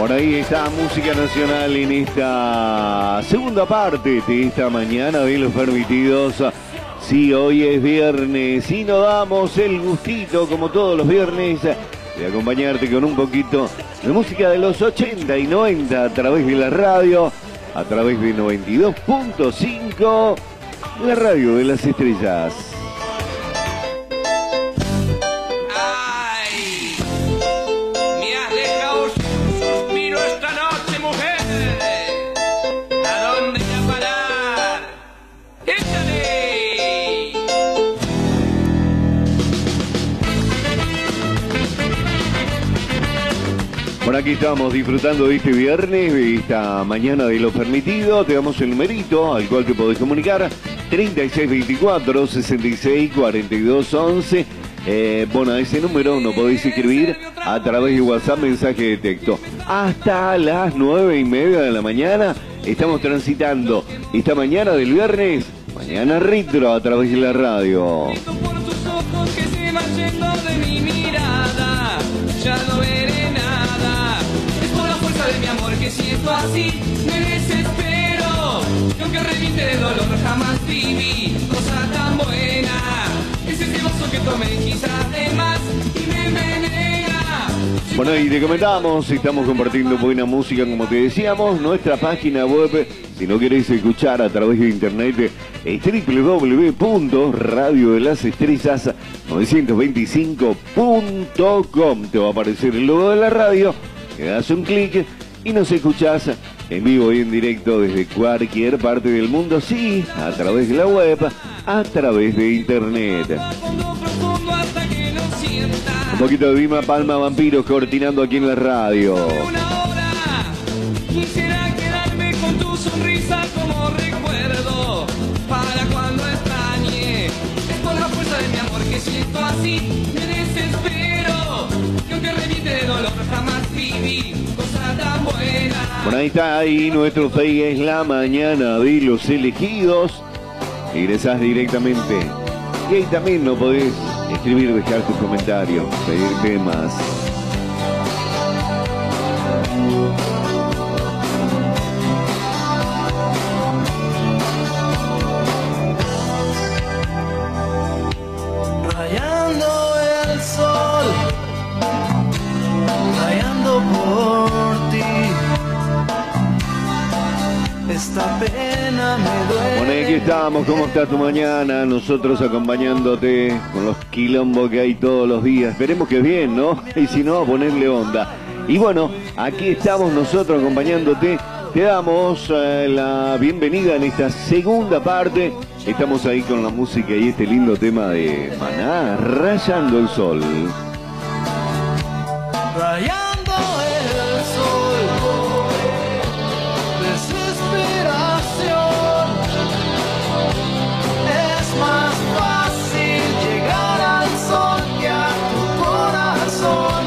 Por ahí está música nacional en esta segunda parte de esta mañana de Los Permitidos. Sí, hoy es viernes y nos damos el gustito, como todos los viernes, de acompañarte con un poquito de música de los 80 y 90 a través de la radio, a través de 92.5, la radio de las estrellas. Por aquí estamos disfrutando de este viernes, de esta mañana de Lo Permitido. Te damos el numerito al cual te podés comunicar, 3624-664211. Bueno, a ese número no podéis escribir a través de WhatsApp, mensaje de texto. Hasta las 9:30 de la mañana estamos transitando esta mañana del viernes, mañana retro a través de la radio. Mi amor, que siento así, me desespero. Y aunque reviente de dolor, jamás viví cosa tan buena. Ese celoso que tomé quizás de más y me envenena. Bueno, y te comentamos, estamos compartiendo buena música, como te decíamos. Nuestra página web, si no querés escuchar a través de internet, es www.radiodelasestrellas925.com. Te va a aparecer el logo de la radio, le das un clic y nos escuchás en vivo y en directo desde cualquier parte del mundo, sí, a través de la web, a través de internet. Un poquito de Vilma Palma, Vampiros, cortinando aquí en la radio. Quisiera quedarme con tu sonrisa como recuerdo para cuando extrañe. Es por la fuerza de mi amor que siento así, me desespero. Que aunque reviente de dolor jamás viví cosa tan buena. Bueno, ahí está, ahí nuestro Face es la mañana de los elegidos. Ingresás directamente. Y ahí también no podés escribir, dejar tus comentarios, pedir temas. Rayando el sol, rayando por ti. Esta pena me duele. Bueno, aquí estamos, ¿cómo está tu mañana? Nosotros acompañándote con los quilombos que hay todos los días. Esperemos que bien, ¿no? Y si no, a ponerle onda. Y bueno, aquí estamos nosotros acompañándote. Te damos la bienvenida en esta segunda parte. Estamos ahí con la música y este lindo tema de Maná, Rayando el Sol. Rayando el sol, desesperación. Es más fácil llegar al sol que a tu corazón.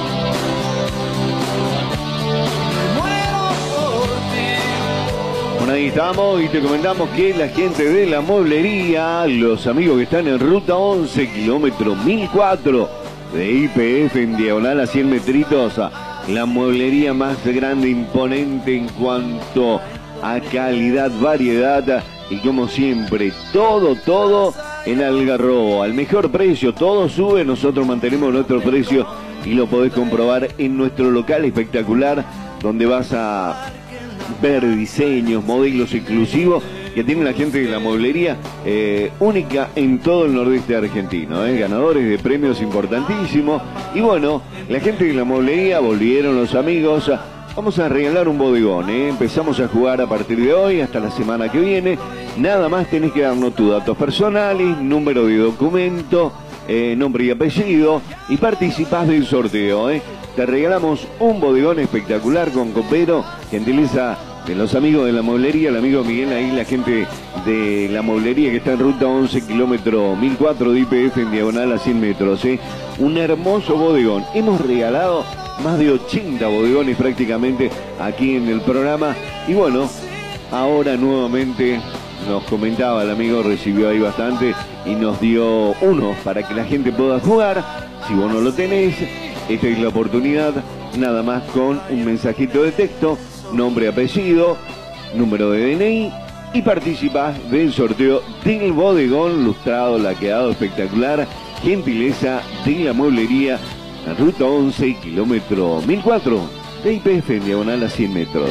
Me muero por ti. Bueno, ahí estamos y te comentamos que la gente de la mueblería, los amigos que están en ruta 11, kilómetro 1004 de IPF en diagonal a 100 metritos, la mueblería más grande, imponente en cuanto a calidad, variedad y como siempre, todo en Algarrobo, al mejor precio, todo sube, nosotros mantenemos nuestro precio y lo podés comprobar en nuestro local espectacular, donde vas a ver diseños, modelos exclusivos que tiene la gente de la mueblería, única en todo el nordeste argentino, ganadores de premios importantísimos. Y bueno, la gente de la mueblería, volvieron los amigos, vamos a regalar un bodegón, empezamos a jugar a partir de hoy hasta la semana que viene. Nada más tenés que darnos tus datos personales, número de documento, nombre y apellido, y participás del sorteo. Te regalamos un bodegón espectacular con copero, gentileza de los amigos de la mueblería, el amigo Miguel, ahí la gente de la mueblería que está en ruta 11, kilómetro 1004 de IPF en diagonal a 100 metros. Un hermoso bodegón. Hemos regalado más de 80 bodegones prácticamente aquí en el programa. Y bueno, ahora nuevamente nos comentaba el amigo, recibió ahí bastante y nos dio uno para que la gente pueda jugar. Si vos no lo tenés, esta es la oportunidad nada más con un mensajito de texto, nombre, apellido, número de DNI y participás del sorteo del bodegón lustrado, laqueado, espectacular, gentileza de la mueblería, ruta 11, kilómetro 1004, de YPF en diagonal a 100 metros.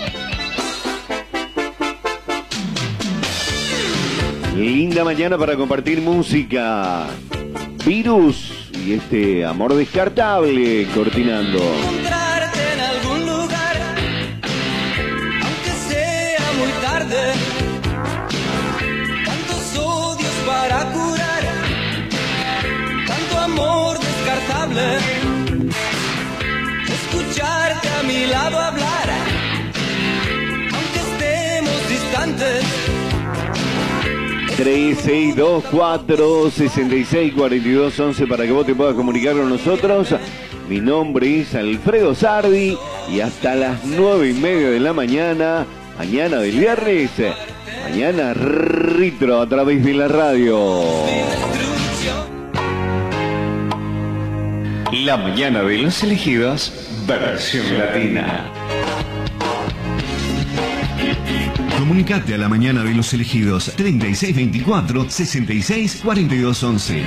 Linda mañana para compartir música. Virus y este amor descartable cortinando. Encontrarte en algún lugar, aunque sea muy tarde. Tantos odios para curar, tanto amor descartable. Escucharte a mi lado hablar, aunque estemos distantes. 3624-664211 para que vos te puedas comunicar con nosotros. Mi nombre es Alfredo Sardi y hasta las 9:30 de la mañana, mañana del viernes, mañana retro a través de la radio. La mañana de los elegidos, versión latina. Comunicate a la mañana de los elegidos 3624-664211.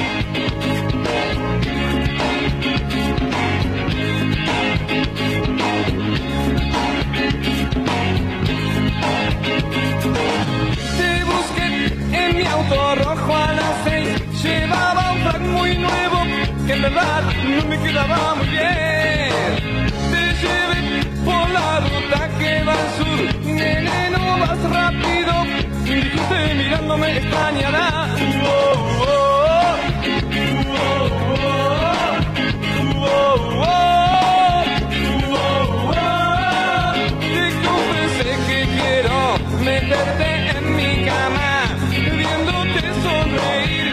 Te busqué en mi auto rojo a las 6. Llevaba un frac muy nuevo que en verdad no me quedaba muy bien. Te llevé por la ruta que va al sur. Nene, no vas rápido. Dijiste mirándome extrañará. Te confesé que quiero meterte en mi cama, viéndote sonreír.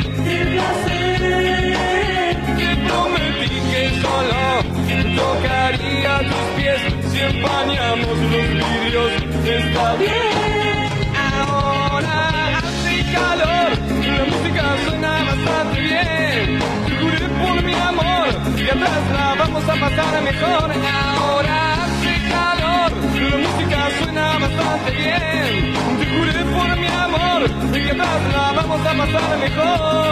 Te prometí que solo tocaría tus pies si empañamos los vidrios. Está bien. Ahora hace calor, la música suena bastante bien. Te juré por mi amor que atrás la vamos a pasar mejor. Ahora hace calor, la música suena bastante bien. Te juré por mi amor que atrás la vamos a pasar mejor.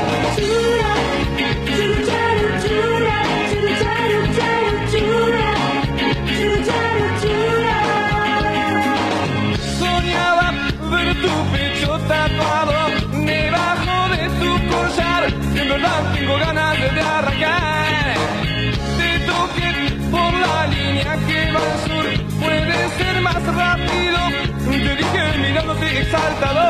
Soñaba ver tu pecho tatuado debajo de tu collar. En verdad tengo ganas de arrancar. Te toqué por la línea que va al sur. Puede ser más rápido. Te dije mirándote exaltado.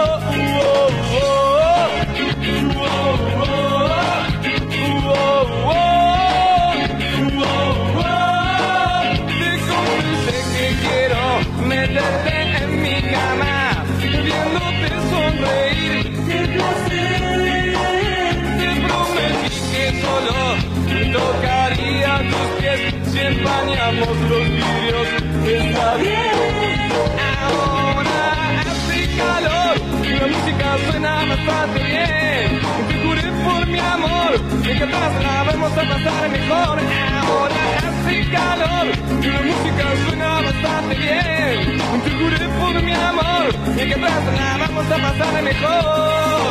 Te confesé que quiero meterte en mi cama, viéndote sonreír. ¡Qué placer! Te prometí que solo tocaría tus pies si empañamos los vidrios. Está bien. Ahora hace calor, la música suena bastante bien. Te juré por mi amor que atrás la vamos a pasar mejor. Ahora hace calor, la música suena bastante bien. Te juré por mi amor que atrás la vamos a pasar mejor.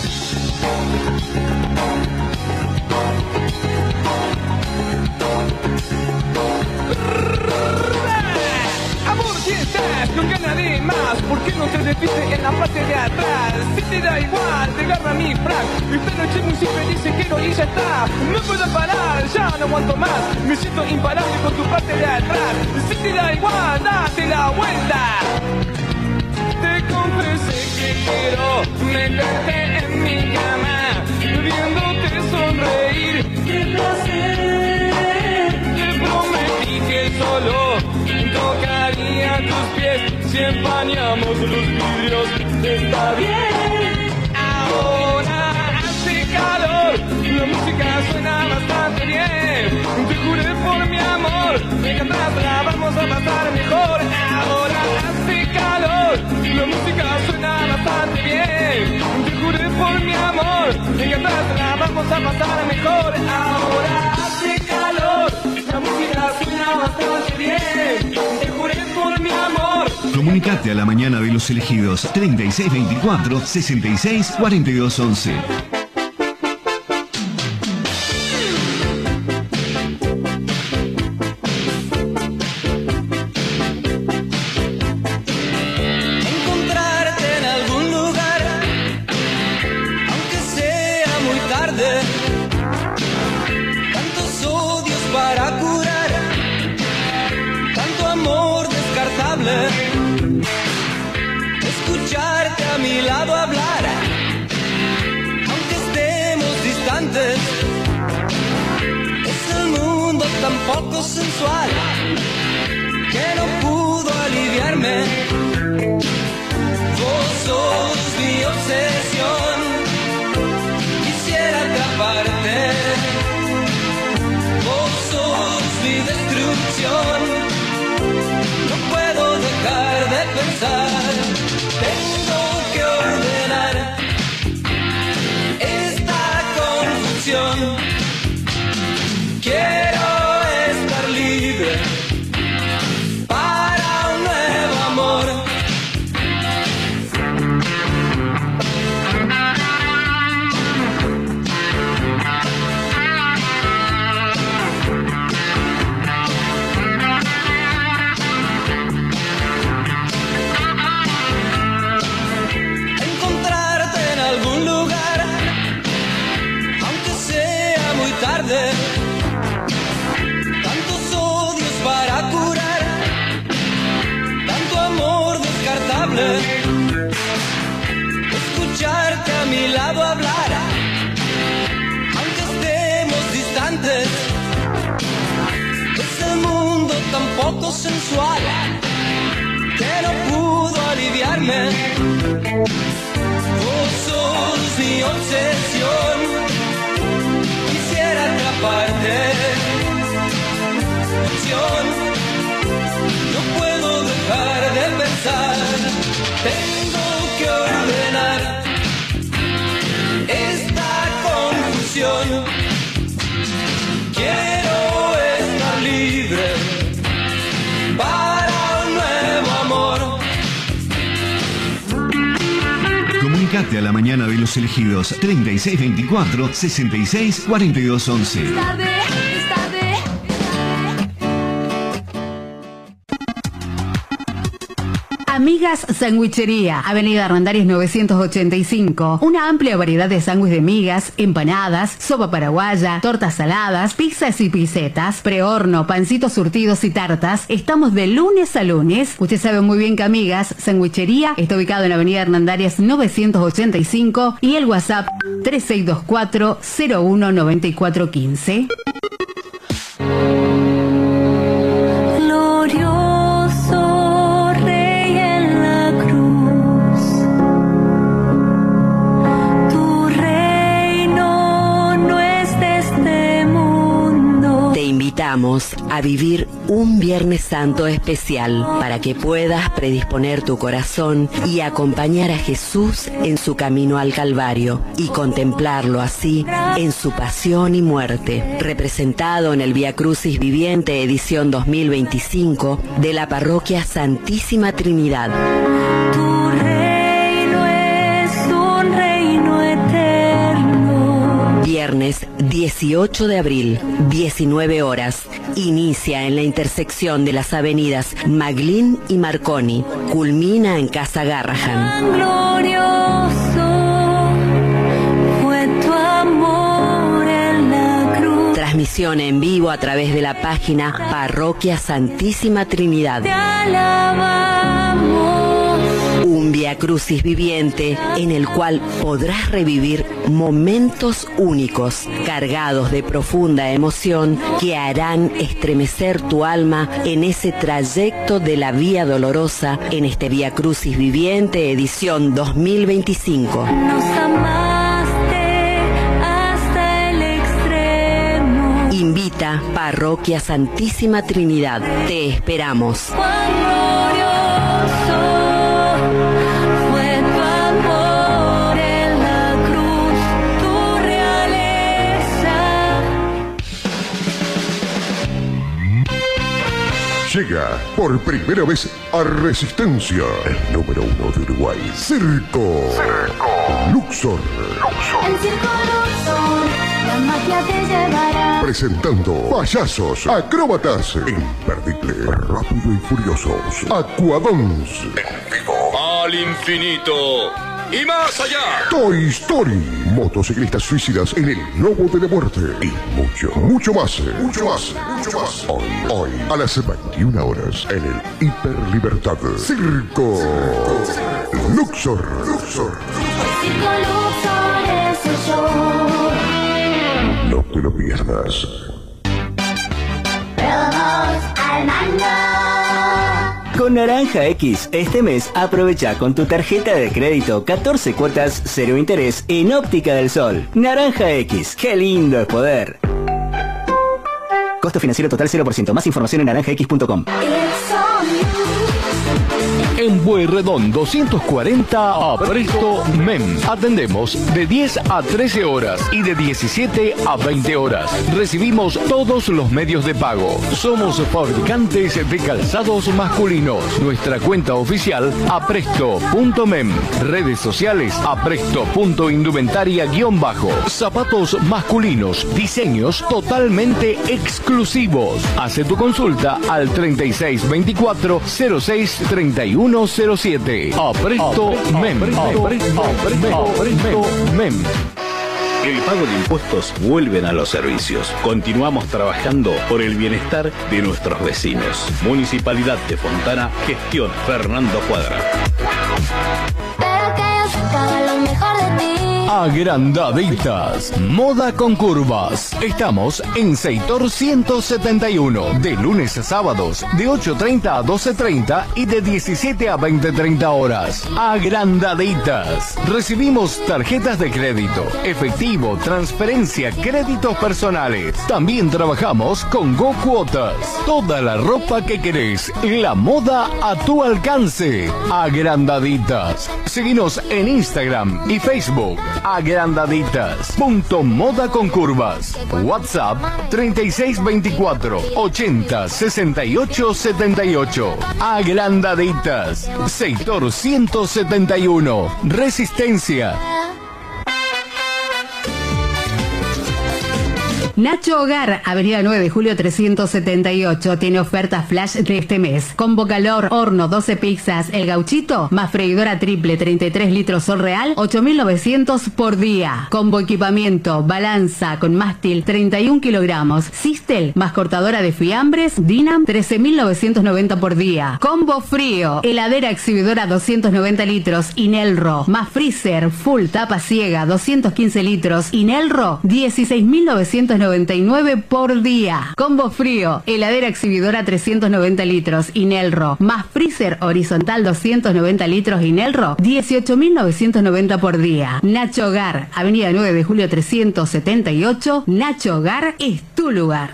Amor, si estás con ganas de más, ¿por qué no te despiste en la parte de atrás? Si te da igual, te agarra mi frac. Esta noche muy feliz y quiero y ya está. No puedo parar, ya no aguanto más. Me siento imparable con tu parte de atrás. Si te da igual, date la vuelta. Te confesé que quiero meterte en mi cama, viéndote sonreír. ¡Qué placer! Te prometí que solo tocaría tus pies si empañamos los vidrios. Está bien. Ahora hace calor, la música suena bastante bien. Te juré por mi amor que atrás la vamos a pasar mejor. Ahora hace calor, la música suena bastante bien. Te juré por mi amor que atrás la vamos a pasar mejor. Ahora hace calor, la música suena Comunicate a la mañana de los elegidos 3624 66 42 11. Encontrarte en algún lugar, aunque sea muy tarde. Tantos odios para curar, tanto amor descartable. Escucharte a mi lado hablar, aunque estemos distantes. Es el mundo tan poco sensual que no pudo aliviarme. Vos sos mi obsesión, quisiera atraparte. Vos sos mi destrucción, no puedo dejar de pensar. Tengo que ordenar esta confusión. Quiero estar libre para un nuevo amor. Encontrarte en algún lugar, aunque sea muy tarde. Tantos odios para curar, tanto amor descartable. Escucharte a mi lado hablar, aunque estemos distantes. Es el mundo tan poco sensual que no pudo aliviarme. Vos sos mi obsesión, quisiera atraparte. No puedo dejar de pensar. Tengo que ordenar esta confusión. Quiero estar libre para un nuevo amor. Comunicate a la mañana de los elegidos 3624 66 42 11. Amigas Sandwichería, Avenida Armendariz 985. Una amplia variedad de sándwiches de migas, empanadas, sopa paraguaya, tortas saladas, pizzas y pisetas, prehorno, pancitos surtidos y tartas. Estamos de lunes a lunes. Usted sabe muy bien que Amigas Sandwichería está ubicado en Avenida Armendariz 985 y el WhatsApp 3624 019415. A vivir un Viernes Santo especial para que puedas predisponer tu corazón y acompañar a Jesús en su camino al Calvario y contemplarlo así en su pasión y muerte, representado en el Vía Crucis Viviente edición 2025 de la Parroquia Santísima Trinidad. Viernes 18 de abril, 19 horas. Inicia en la intersección de las avenidas Maglin y Marconi. Culmina en Casa Garrahan. Glorioso fue tu amor en la cruz. Transmisión en vivo a través de la página Parroquia Santísima Trinidad. Te alabamos. Un Vía Crucis viviente en el cual podrás revivir momentos únicos, cargados de profunda emoción que harán estremecer tu alma en ese trayecto de la Vía Dolorosa en este Vía Crucis Viviente edición 2025. Nos amaste hasta el extremo. Invita Parroquia Santísima Trinidad. Te esperamos. Llega por primera vez a Resistencia, el número 1 de Uruguay. Circo Luxor. El Circo Luxor, la magia te llevará. Presentando payasos, acróbatas, imperdible, rápido y furiosos, Aquadons, en vivo, al infinito y más allá. Toy Story, motociclistas suicidas en el Lobo de la Muerte y mucho más. Hoy a las 21 horas en el Hiper Libertad. Circo Luxor. Circo Luxor es el show. No te lo pierdas. Promos al mando. Con Naranja X, este mes aprovecha con tu tarjeta de crédito 14 cuotas, 0 interés en Óptica del Sol. Naranja X, qué lindo es poder. Costo financiero total 0%. Más información en naranjax.com. En Pueyrredón 240 a Presto MEM. Atendemos de 10 a 13 horas y de 17 a 20 horas. Recibimos todos los medios de pago. Somos fabricantes de calzados masculinos. Nuestra cuenta oficial apresto.mem. Redes sociales apresto.indumentaria_. Zapatos masculinos. Diseños totalmente exclusivos. Hace tu consulta al 3624 063107. Apresto MEM. El pago de impuestos vuelven a los servicios. Continuamos trabajando por el bienestar de nuestros vecinos. Municipalidad de Fontana, gestión Fernando Cuadra. Pero que ellos pagan lo mejor de ti. Agrandaditas, moda con curvas. Estamos en Sector 171, de lunes a sábados, de 8:30 a 12:30 y de 17 a 20:30 horas. Agrandaditas. Recibimos tarjetas de crédito, efectivo, transferencia, créditos personales. También trabajamos con Go Cuotas. Toda la ropa que querés, la moda a tu alcance. Agrandaditas. Seguinos en Instagram y Facebook. Agrandaditas. Moda con curvas. WhatsApp 3624 80 68 78. Agrandaditas. Sector 171. Resistencia. Nacho Hogar, Avenida 9 de Julio 378, tiene ofertas flash de este mes. Combo calor, horno, 12 pizzas, el gauchito, más freidora triple, 33 litros sol real, 8.900 por día. Combo equipamiento, balanza con mástil, 31 kilogramos. Sistel, más cortadora de fiambres, Dinam, 13.990 por día. Combo frío, heladera exhibidora 290 litros, Inelro, más freezer, full tapa ciega, 215 litros, Inelro, 16.999 por día. Combo frío, heladera exhibidora 390 litros, Inelro, más freezer horizontal 290 litros, Inelro, 18.990 por día. Nacho Hogar, Avenida 9 de Julio 378, Nacho Hogar es tu lugar.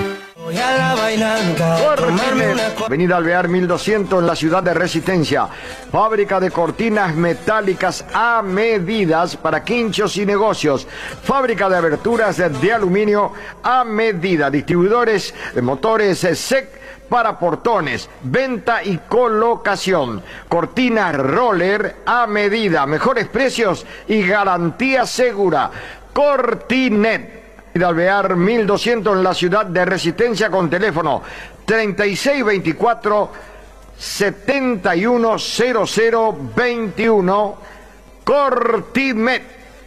Avenida Alvear 1200 en la ciudad de Resistencia. Fábrica de cortinas metálicas a medidas para quinchos y negocios. Fábrica de aberturas de aluminio a medida. Distribuidores de motores SEC para portones. Venta y colocación. Cortinas roller a medida. Mejores precios y garantía segura. Cortinet. De Alvear 1200 en la ciudad de Resistencia con teléfono 3624 710021. Cortimet.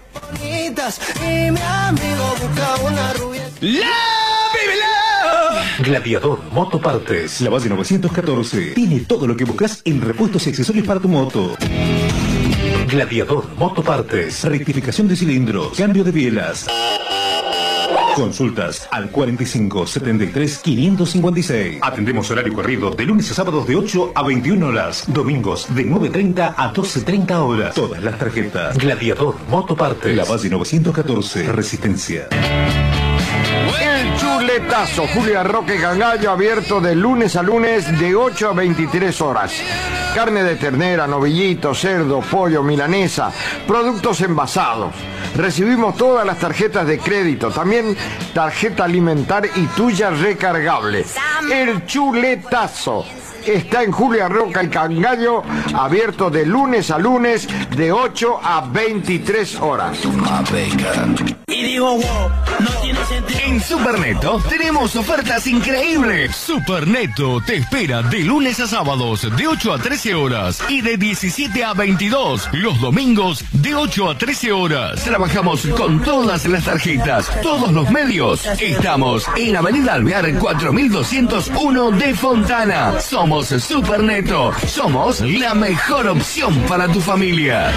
Gladiador Motopartes, la base 914. Tiene todo lo que buscas en repuestos y accesorios para tu moto. Gladiador Motopartes, rectificación de cilindros, cambio de bielas. Consultas al 45 73 556. Atendemos horario corrido de lunes a sábados de 8 a 21 horas. Domingos de 9:30 a 12:30 horas. Todas las tarjetas. Gladiador Motopartes. La base 914. Resistencia. El chuletazo. Julia Roque Gangallo, abierto de lunes a lunes de 8 a 23 horas. carne de ternera, novillito, cerdo, pollo, milanesa, productos envasados. Recibimos todas las tarjetas de crédito, también tarjeta alimentar y tuya recargable. El Chuletazo está en Julia Roca y Cangallo, abierto de lunes a lunes de 8 a 23 horas. Y digo, wow, no tiene sentido. En Superneto tenemos ofertas increíbles. Superneto te espera de lunes a sábados de 8 a 13 horas y de 17 a 22 los domingos de 8 a 13 horas. Trabajamos con todas las tarjetas, todos los medios. Estamos en Avenida Alvear 4201 de Fontana. Somos Superneto. Somos la mejor opción para tu familia.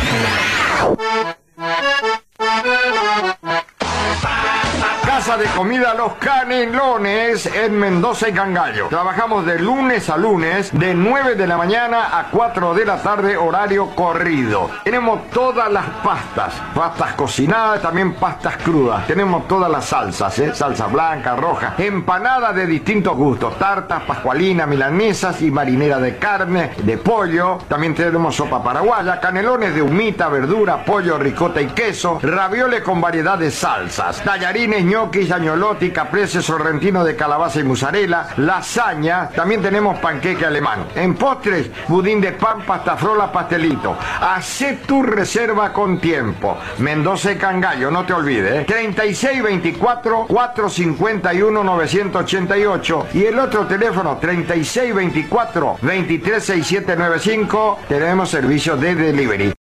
Casa de comida Los Canelones en Mendoza y Cangallo. Trabajamos de lunes a lunes de 9 de la mañana a 4 de la tarde, horario corrido. Tenemos todas las pastas cocinadas, también pastas crudas. Tenemos todas las salsas, salsa blanca, roja, empanadas de distintos gustos, tartas, pascualinas, milanesas y marinera de carne, de pollo. También tenemos sopa paraguaya, canelones de humita, verdura, pollo, ricota y queso, ravioles con variedad de salsas, tallarines, ñoquis, agnolotti, caprese, sorrentino de calabaza y mozzarella, lasaña. También tenemos panqueque alemán. En postres, budín de pan, pastafrola, pastelito. Hacé tu reserva con tiempo. Mendoza y Cangallo, no te olvides. 3624-451-988 y el otro teléfono 3624-236795. Tenemos servicio de delivery.